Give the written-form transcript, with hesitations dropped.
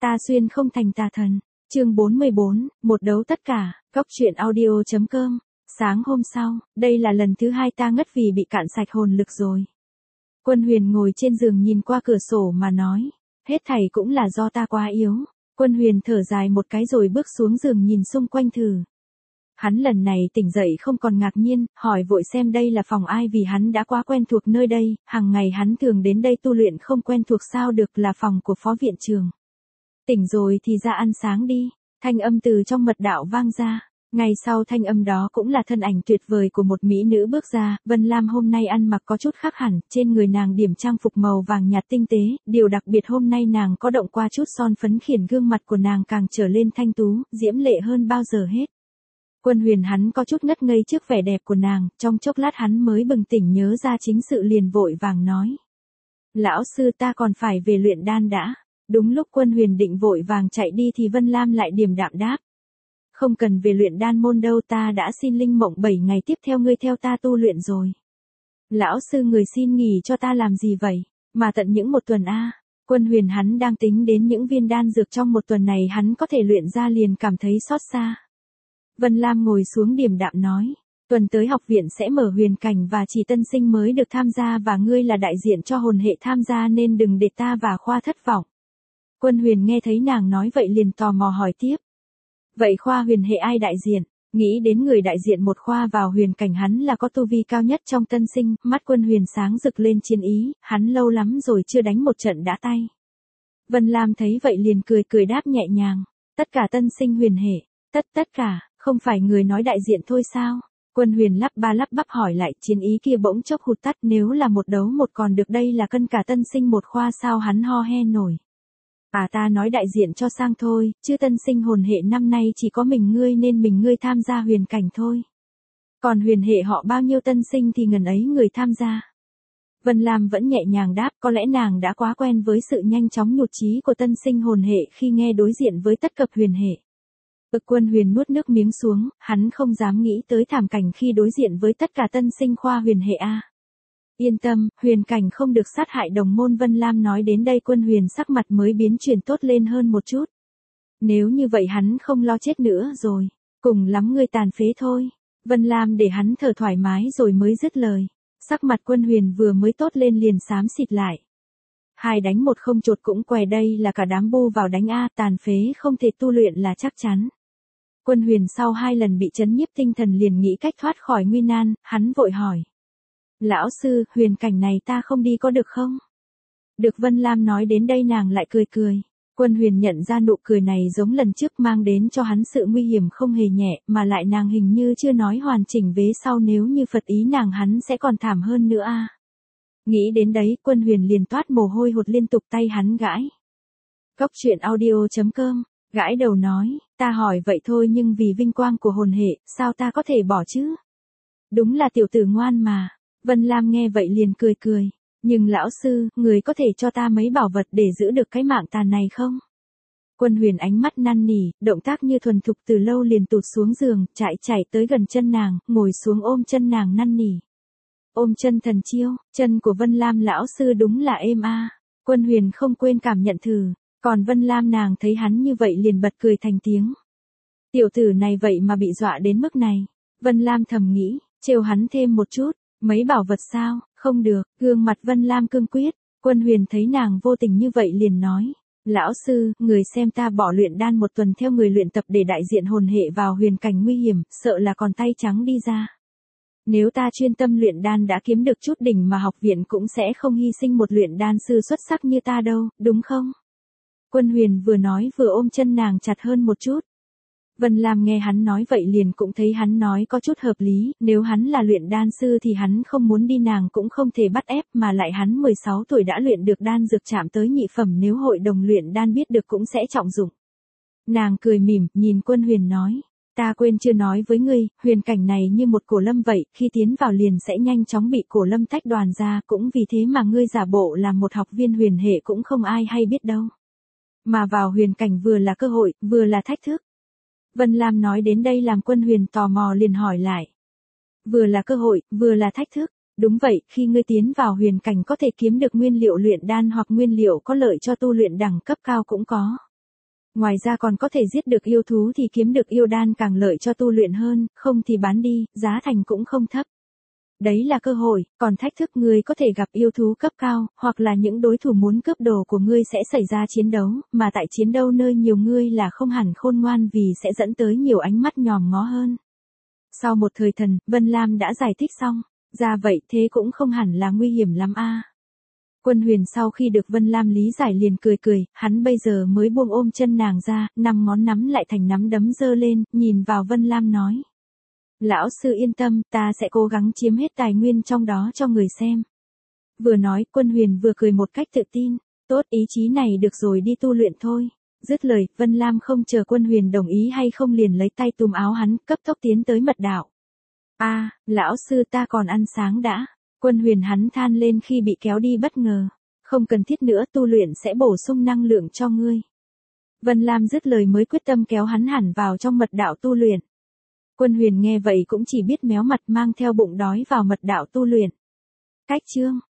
Ta xuyên không thành tà thần. Chương 44, một đấu tất cả, góc truyện audio.com. Sáng hôm sau, đây là lần thứ 2 ta ngất vì bị cạn sạch hồn lực rồi. Quân Huyền ngồi trên giường nhìn qua cửa sổ mà nói, hết thảy cũng là do ta quá yếu. Quân Huyền thở dài một cái rồi bước xuống giường nhìn xung quanh thử. Hắn lần này tỉnh dậy không còn ngạc nhiên, hỏi vội xem đây là phòng ai vì hắn đã quá quen thuộc nơi đây, hàng ngày hắn thường đến đây tu luyện không quen thuộc sao được, là phòng của phó viện trưởng. Tỉnh rồi thì ra ăn sáng đi, thanh âm từ trong mật đạo vang ra. Ngày sau thanh âm đó cũng là thân ảnh tuyệt vời của một mỹ nữ bước ra. Vân Lam hôm nay ăn mặc có chút khác hẳn, trên người nàng điểm trang phục màu vàng nhạt tinh tế, điều đặc biệt hôm nay nàng có động qua chút son phấn khiến gương mặt của nàng càng trở lên thanh tú, diễm lệ hơn bao giờ hết. Quân Huyền hắn có chút ngất ngây trước vẻ đẹp của nàng, trong chốc lát hắn mới bừng tỉnh nhớ ra chính sự liền vội vàng nói. Lão sư, ta còn phải về luyện đan đã. Đúng lúc Quân Huyền định vội vàng chạy đi thì Vân Lam lại điềm đạm đáp. Không cần về luyện đan môn đâu, ta đã xin linh mộng 7 ngày tiếp theo ngươi theo ta tu luyện rồi. Lão sư, người xin nghỉ cho ta làm gì vậy? Mà tận những một tuần a. Quân Huyền hắn đang tính đến những viên đan dược trong một tuần này hắn có thể luyện ra liền cảm thấy xót xa. Vân Lam ngồi xuống điềm đạm nói, tuần tới học viện sẽ mở huyền cảnh và chỉ tân sinh mới được tham gia và ngươi là đại diện cho hồn hệ tham gia nên đừng để ta và Khoa thất vọng. Quân Huyền nghe thấy nàng nói vậy liền tò mò hỏi tiếp. Vậy khoa huyền hệ ai đại diện? Nghĩ đến người đại diện một khoa vào huyền cảnh hắn là có tu vi cao nhất trong tân sinh, mắt Quân Huyền sáng rực lên chiến ý, hắn lâu lắm rồi chưa đánh một trận đã tay. Vân Lam thấy vậy liền cười đáp nhẹ nhàng, tất cả tân sinh huyền hệ, tất cả, không phải người nói đại diện thôi sao? Quân Huyền lắp bắp hỏi lại, chiến ý kia bỗng chốc hụt tắt, nếu là một đấu một còn được, đây là cân cả tân sinh một khoa sao hắn ho he nổi. À, ta nói đại diện cho sang thôi, chứ tân sinh hồn hệ năm nay chỉ có mình ngươi nên mình ngươi tham gia huyền cảnh thôi. Còn huyền hệ họ bao nhiêu tân sinh thì ngần ấy người tham gia. Vân Lam vẫn nhẹ nhàng đáp, có lẽ nàng đã quá quen với sự nhanh chóng nhụt chí của tân sinh hồn hệ khi nghe đối diện với tất cập huyền hệ. Quân Huyền nuốt nước miếng xuống, hắn không dám nghĩ tới thảm cảnh khi đối diện với tất cả tân sinh khoa huyền hệ A. Yên tâm, huyền cảnh không được sát hại đồng môn. Vân Lam nói đến đây Quân Huyền sắc mặt mới biến chuyển tốt lên hơn một chút. Nếu như vậy hắn không lo chết nữa rồi, cùng lắm ngươi tàn phế thôi. Vân Lam để hắn thở thoải mái rồi mới dứt lời. Sắc mặt Quân Huyền vừa mới tốt lên liền xám xịt lại. 2 đánh 1 không chột cũng què, đây là cả đám bu vào đánh A, tàn phế không thể tu luyện là chắc chắn. Quân Huyền sau 2 lần bị chấn nhiếp tinh thần liền nghĩ cách thoát khỏi nguy nan, hắn vội hỏi. Lão sư, huyền cảnh này ta không đi có được không? Được. Vân Lam nói đến đây nàng lại cười. Quân Huyền nhận ra nụ cười này giống lần trước mang đến cho hắn sự nguy hiểm không hề nhẹ, mà lại nàng hình như chưa nói hoàn chỉnh vế sau, nếu như phật ý nàng hắn sẽ còn thảm hơn nữa a. Nghĩ đến đấy Quân Huyền liền toát mồ hôi hột liên tục, tay hắn gãi. Góc truyện audio.com. Gãi đầu nói, ta hỏi vậy thôi nhưng vì vinh quang của hồn hệ, sao ta có thể bỏ chứ? Đúng là tiểu tử ngoan mà. Vân Lam nghe vậy liền cười. Nhưng lão sư, người có thể cho ta mấy bảo vật để giữ được cái mạng tàn này không? Quân Huyền ánh mắt năn nỉ, động tác như thuần thục, từ lâu liền tụt xuống giường, chạy tới gần chân nàng, ngồi xuống ôm chân nàng năn nỉ. Ôm chân thần chiêu, chân của Vân Lam lão sư đúng là êm a. Quân Huyền không quên cảm nhận thử. Còn Vân Lam nàng thấy hắn như vậy liền bật cười thành tiếng. Tiểu tử này vậy mà bị dọa đến mức này. Vân Lam thầm nghĩ, trêu hắn thêm một chút. Mấy bảo vật sao? Không được. Gương mặt Vân Lam cương quyết. Quân Huyền thấy nàng vô tình như vậy liền nói. Lão sư, người xem ta bỏ luyện đan một tuần theo người luyện tập để đại diện hồn hệ vào huyền cảnh nguy hiểm, sợ là còn tay trắng đi ra. Nếu ta chuyên tâm luyện đan đã kiếm được chút đỉnh mà học viện cũng sẽ không hy sinh một luyện đan sư xuất sắc như ta đâu, đúng không? Quân Huyền vừa nói vừa ôm chân nàng chặt hơn một chút. Vân Lam nghe hắn nói vậy liền cũng thấy hắn nói có chút hợp lý, nếu hắn là luyện đan sư thì hắn không muốn đi nàng cũng không thể bắt ép, mà lại hắn 16 tuổi đã luyện được đan dược chạm tới nhị phẩm, nếu hội đồng luyện đan biết được cũng sẽ trọng dụng. Nàng cười mỉm, nhìn Quân Huyền nói, ta quên chưa nói với ngươi, huyền cảnh này như một cổ lâm vậy, khi tiến vào liền sẽ nhanh chóng bị cổ lâm tách đoàn ra, cũng vì thế mà ngươi giả bộ là một học viên huyền hệ cũng không ai hay biết đâu. Mà vào huyền cảnh vừa là cơ hội, vừa là thách thức. Vân Lam nói đến đây làm Quân Huyền tò mò liền hỏi lại. Vừa là cơ hội, vừa là thách thức. Đúng vậy, khi ngươi tiến vào huyền cảnh có thể kiếm được nguyên liệu luyện đan hoặc nguyên liệu có lợi cho tu luyện đẳng cấp cao cũng có. Ngoài ra còn có thể giết được yêu thú thì kiếm được yêu đan càng lợi cho tu luyện hơn, không thì bán đi, giá thành cũng không thấp. Đấy là cơ hội, còn thách thức ngươi có thể gặp yêu thú cấp cao, hoặc là những đối thủ muốn cướp đồ của ngươi sẽ xảy ra chiến đấu, mà tại chiến đấu nơi nhiều ngươi là không hẳn khôn ngoan vì sẽ dẫn tới nhiều ánh mắt nhòm ngó hơn. Sau một thời thần, Vân Lam đã giải thích xong, ra vậy thế cũng không hẳn là nguy hiểm lắm a. Quân Huyền sau khi được Vân Lam lý giải liền cười cười, hắn bây giờ mới buông ôm chân nàng ra, 5 ngón nắm lại thành nắm đấm giơ lên, nhìn vào Vân Lam nói. Lão sư yên tâm, ta sẽ cố gắng chiếm hết tài nguyên trong đó cho người xem. Vừa nói, Quân Huyền vừa cười một cách tự tin, tốt ý chí này được rồi đi tu luyện thôi. Dứt lời, Vân Lam không chờ Quân Huyền đồng ý hay không liền lấy tay túm áo hắn, cấp tốc tiến tới mật đạo. Lão sư ta còn ăn sáng đã. Quân Huyền hắn than lên khi bị kéo đi bất ngờ. Không cần thiết nữa, tu luyện sẽ bổ sung năng lượng cho ngươi. Vân Lam dứt lời mới quyết tâm kéo hắn hẳn vào trong mật đạo tu luyện. Quân Huyền nghe vậy cũng chỉ biết méo mặt mang theo bụng đói vào mật đạo tu luyện. Cách chương